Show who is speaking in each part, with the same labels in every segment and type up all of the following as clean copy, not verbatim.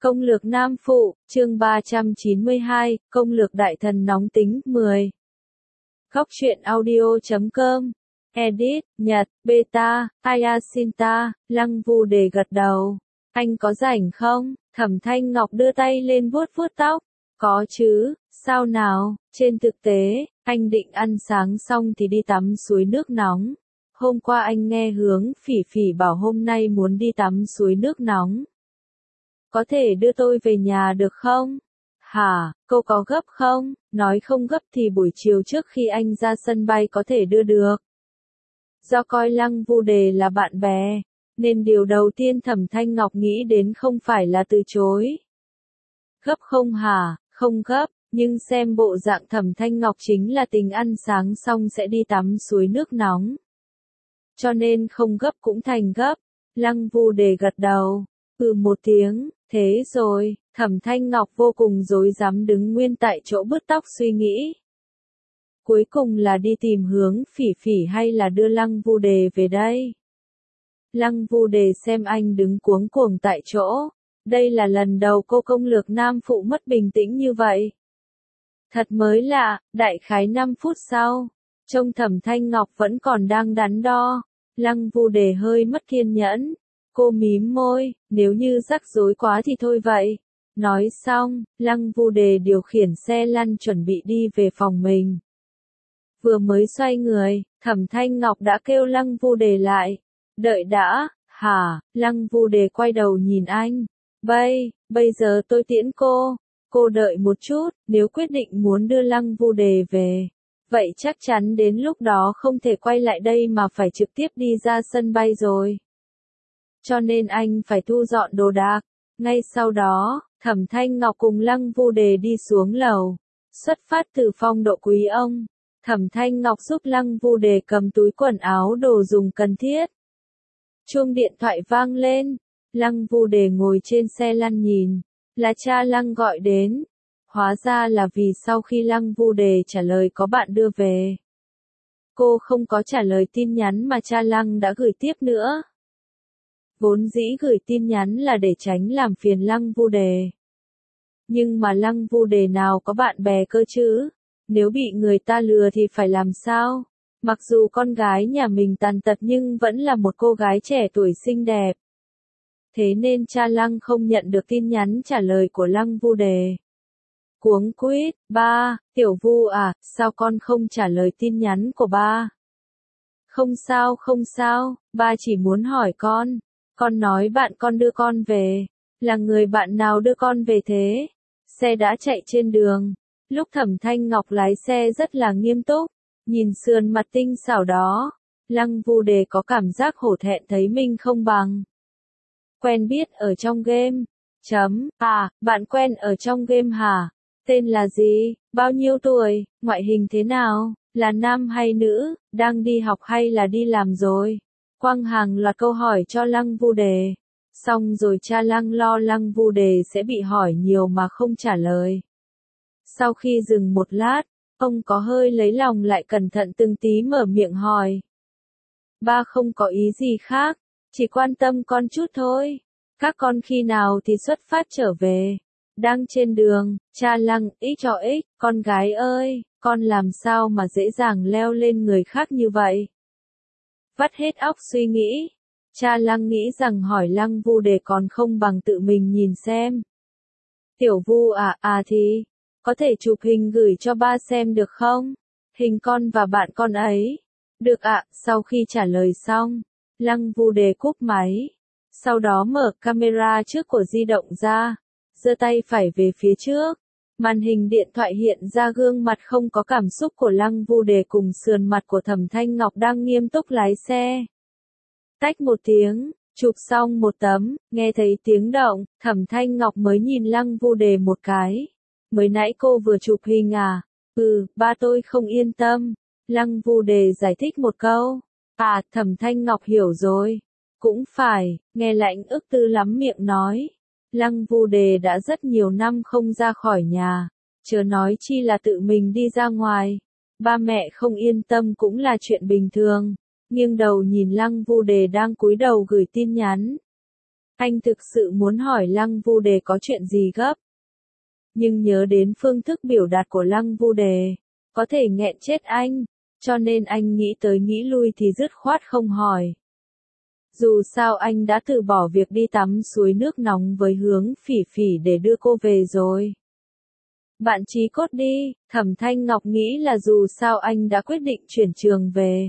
Speaker 1: Công lược nam phụ, chương 392, công lược đại thần nóng tính, 10. Góc truyện audio.com. Edit, Nhật, Beta, Ayasinta, Lăng Vu Đề gật đầu. Anh có rảnh không? Thẩm Thanh Ngọc đưa tay lên vuốt vuốt tóc. Có chứ, sao nào? Trên thực tế, anh định ăn sáng xong thì đi tắm suối nước nóng. Hôm qua anh nghe Hướng Phỉ Phỉ bảo hôm nay muốn đi tắm suối nước nóng. Có thể đưa tôi về nhà được không? Hả, cô có gấp không? Nói không gấp thì buổi chiều trước khi anh ra sân bay có thể đưa được. Do coi Lăng Vu Đề là bạn bè, nên điều đầu tiên Thẩm Thanh Ngọc nghĩ đến không phải là từ chối. Gấp không hả? Không gấp, nhưng xem bộ dạng Thẩm Thanh Ngọc chính là tính ăn sáng xong sẽ đi tắm suối nước nóng. Cho nên không gấp cũng thành gấp. Lăng Vu Đề gật đầu. Một tiếng, thế rồi, Thẩm Thanh Ngọc vô cùng rối rắm đứng nguyên tại chỗ bứt tóc suy nghĩ. Cuối cùng là đi tìm Hướng Phỉ Phỉ hay là đưa Lăng Vu Đề về đây? Lăng Vu Đề xem anh đứng cuống cuồng tại chỗ. Đây là lần đầu cô công lược nam phụ mất bình tĩnh như vậy. Thật mới lạ, đại khái 5 phút sau, trông Thẩm Thanh Ngọc vẫn còn đang đắn đo. Lăng Vu Đề hơi mất kiên nhẫn. Cô mím môi, nếu như rắc rối quá thì thôi vậy. Nói xong, Lăng Vu Đề điều khiển xe lăn chuẩn bị đi về phòng mình. Vừa mới xoay người, Thẩm Thanh Ngọc đã kêu Lăng Vu Đề lại. Đợi đã, hả? Lăng Vu Đề quay đầu nhìn anh. Bây giờ tôi tiễn cô. Cô đợi một chút, nếu quyết định muốn đưa Lăng Vu Đề về. Vậy chắc chắn đến lúc đó không thể quay lại đây mà phải trực tiếp đi ra sân bay rồi. Cho nên anh phải thu dọn đồ đạc. Ngay sau đó, Thẩm Thanh Ngọc cùng Lăng Vu Đề đi xuống lầu. Xuất phát từ phong độ quý ông, Thẩm Thanh Ngọc giúp Lăng Vu Đề cầm túi quần áo đồ dùng cần thiết. Chuông điện thoại vang lên. Lăng Vu Đề ngồi trên xe lăn nhìn. Là cha Lăng gọi đến. Hóa ra là vì sau khi Lăng Vu Đề trả lời có bạn đưa về. Cô không có trả lời tin nhắn mà cha Lăng đã gửi tiếp nữa. Vốn dĩ gửi tin nhắn là để tránh làm phiền Lăng Vu Đề. Nhưng mà Lăng Vu Đề nào có bạn bè cơ chứ? Nếu bị người ta lừa thì phải làm sao? Mặc dù con gái nhà mình tàn tật nhưng vẫn là một cô gái trẻ tuổi xinh đẹp. Thế nên cha Lăng không nhận được tin nhắn trả lời của Lăng Vu Đề. Cuống quýt, ba, Tiểu Vu à, sao con không trả lời tin nhắn của ba? Không sao, ba chỉ muốn hỏi con. Con nói bạn con đưa con về. Là người bạn nào đưa con về thế? Xe đã chạy trên đường. Lúc Thẩm Thanh Ngọc lái xe rất là nghiêm túc. Nhìn sườn mặt tinh xảo đó. Lăng Vu Đề có cảm giác hổ thẹn thấy mình không bằng. Quen biết ở trong game. Bạn quen ở trong game hả? Tên là gì? Bao nhiêu tuổi? Ngoại hình thế nào? Là nam hay nữ? Đang đi học hay là đi làm rồi? Quang hàng loạt câu hỏi cho Lăng Vu Đề. Xong rồi cha Lăng lo Lăng Vu Đề sẽ bị hỏi nhiều mà không trả lời. Sau khi dừng một lát, ông có hơi lấy lòng lại cẩn thận từng tí mở miệng hỏi. Ba không có ý gì khác, chỉ quan tâm con chút thôi. Các con khi nào thì xuất phát trở về? Đang trên đường, cha Lăng ích, con gái ơi, con làm sao mà dễ dàng leo lên người khác như vậy? Vắt hết óc suy nghĩ. Cha Lăng nghĩ rằng hỏi Lăng Vu Đề còn không bằng tự mình nhìn xem. Tiểu Vu thì, có thể chụp hình gửi cho ba xem được không? Hình con và bạn con ấy. Được ạ, sau khi trả lời xong, Lăng Vu Đề cúp máy. Sau đó mở camera trước của di động ra, giơ tay phải về phía trước. Màn hình điện thoại hiện ra gương mặt không có cảm xúc của Lăng Vu Đề cùng sườn mặt của Thẩm Thanh Ngọc đang nghiêm túc lái xe. Tách một tiếng, chụp xong một tấm, nghe thấy tiếng động, Thẩm Thanh Ngọc mới nhìn Lăng Vu Đề một cái. Mới nãy cô vừa chụp hình à? Ba tôi không yên tâm. Lăng Vu Đề giải thích một câu. Thẩm Thanh Ngọc hiểu rồi. Cũng phải, nghe Lãnh Ức Tư lắm miệng nói. Lăng Vu Đề đã rất nhiều năm không ra khỏi nhà, chớ nói chi là tự mình đi ra ngoài. Ba mẹ không yên tâm cũng là chuyện bình thường. Nghiêng đầu nhìn Lăng Vu Đề đang cúi đầu gửi tin nhắn. Anh thực sự muốn hỏi Lăng Vu Đề có chuyện gì gấp. Nhưng nhớ đến phương thức biểu đạt của Lăng Vu Đề, có thể nghẹn chết anh, cho nên anh nghĩ tới nghĩ lui thì dứt khoát không hỏi. Dù sao anh đã từ bỏ việc đi tắm suối nước nóng với Hướng Phỉ Phỉ để đưa cô về rồi. Bạn Chí Cốt đi, Thẩm Thanh Ngọc nghĩ là dù sao anh đã quyết định chuyển trường về.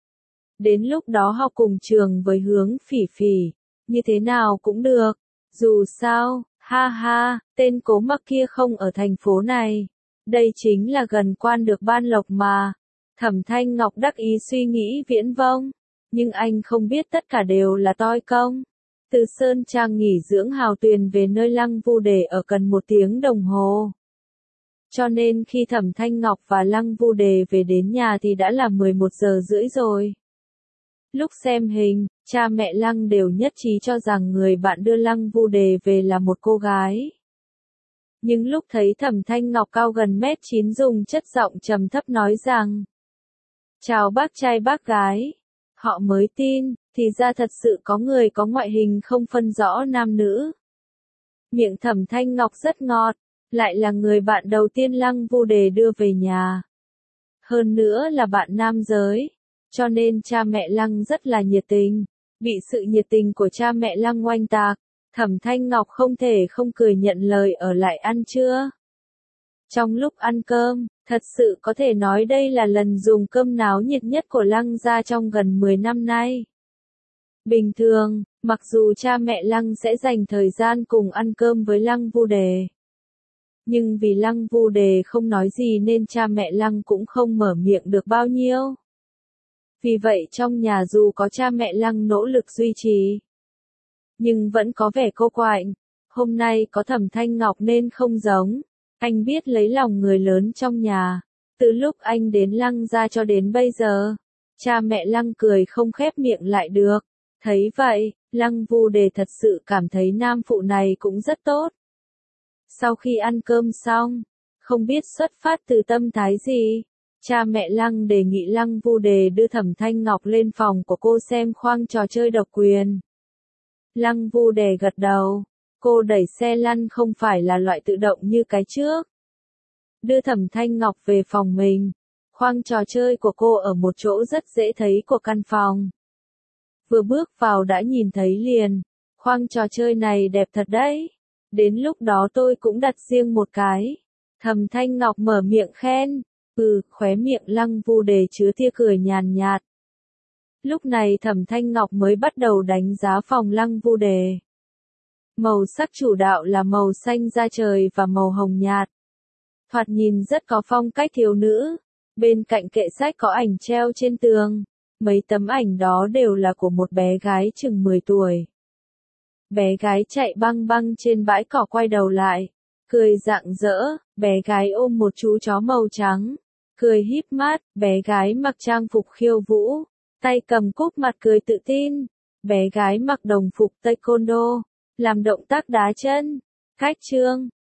Speaker 1: Đến lúc đó học cùng trường với Hướng Phỉ Phỉ, như thế nào cũng được. Dù sao, ha ha, tên Cố Mặc kia không ở thành phố này. Đây chính là gần quan được ban lộc mà. Thẩm Thanh Ngọc đắc ý suy nghĩ viễn vông. Nhưng anh không biết tất cả đều là toi công. Từ Sơn Trang nghỉ dưỡng Hào Tuyền về nơi Lăng Vu Đề ở cần 1 tiếng đồng hồ. Cho nên khi Thẩm Thanh Ngọc và Lăng Vu Đề về đến nhà thì đã là 11 giờ rưỡi rồi. Lúc xem hình, cha mẹ Lăng đều nhất trí cho rằng người bạn đưa Lăng Vu Đề về là một cô gái. Nhưng lúc thấy Thẩm Thanh Ngọc cao gần 1m9 dùng chất giọng trầm thấp nói rằng: "Chào bác trai bác gái." Họ mới tin, thì ra thật sự có người có ngoại hình không phân rõ nam nữ. Miệng Thẩm Thanh Ngọc rất ngọt, lại là người bạn đầu tiên Lăng Vu Đề đưa về nhà. Hơn nữa là bạn nam giới, cho nên cha mẹ Lăng rất là nhiệt tình. Bị sự nhiệt tình của cha mẹ Lăng oanh tạc, Thẩm Thanh Ngọc không thể không cười nhận lời ở lại ăn trưa. Trong lúc ăn cơm, thật sự có thể nói đây là lần dùng cơm náo nhiệt nhất của Lăng gia trong gần 10 năm nay. Bình thường, mặc dù cha mẹ Lăng sẽ dành thời gian cùng ăn cơm với Lăng Vu Đề. Nhưng vì Lăng Vu Đề không nói gì nên cha mẹ Lăng cũng không mở miệng được bao nhiêu. Vì vậy trong nhà dù có cha mẹ Lăng nỗ lực duy trì, nhưng vẫn có vẻ cô quạnh. Hôm nay có Thẩm Thanh Ngọc nên không giống. Anh biết lấy lòng người lớn trong nhà. Từ lúc anh đến Lăng gia cho đến bây giờ, cha mẹ Lăng cười không khép miệng lại được. Thấy vậy, Lăng Vu Đề thật sự cảm thấy nam phụ này cũng rất tốt. Sau khi ăn cơm xong, không biết xuất phát từ tâm thái gì, cha mẹ Lăng đề nghị Lăng Vu Đề đưa Thẩm Thanh Ngọc lên phòng của cô xem khoang trò chơi độc quyền. Lăng Vu Đề gật đầu. Cô đẩy xe lăn không phải là loại tự động như cái trước. Đưa Thẩm Thanh Ngọc về phòng mình. Khoang trò chơi của cô ở một chỗ rất dễ thấy của căn phòng. Vừa bước vào đã nhìn thấy liền. Khoang trò chơi này đẹp thật đấy. Đến lúc đó tôi cũng đặt riêng một cái. Thẩm Thanh Ngọc mở miệng khen. Khóe miệng Lăng Vu Đề chứa tia cười nhàn nhạt. Lúc này Thẩm Thanh Ngọc mới bắt đầu đánh giá phòng Lăng Vu Đề. Màu sắc chủ đạo là màu xanh da trời và màu hồng nhạt. Thoạt nhìn rất có phong cách thiếu nữ. Bên cạnh kệ sách có ảnh treo trên tường. Mấy tấm ảnh đó đều là của một bé gái chừng 10 tuổi. Bé gái chạy băng băng trên bãi cỏ quay đầu lại. Cười rạng rỡ, bé gái ôm một chú chó màu trắng. Cười híp mắt, bé gái mặc trang phục khiêu vũ. Tay cầm cúp mặt cười tự tin. Bé gái mặc đồng phục taekwondo. Làm động tác đá chân. Cách chương.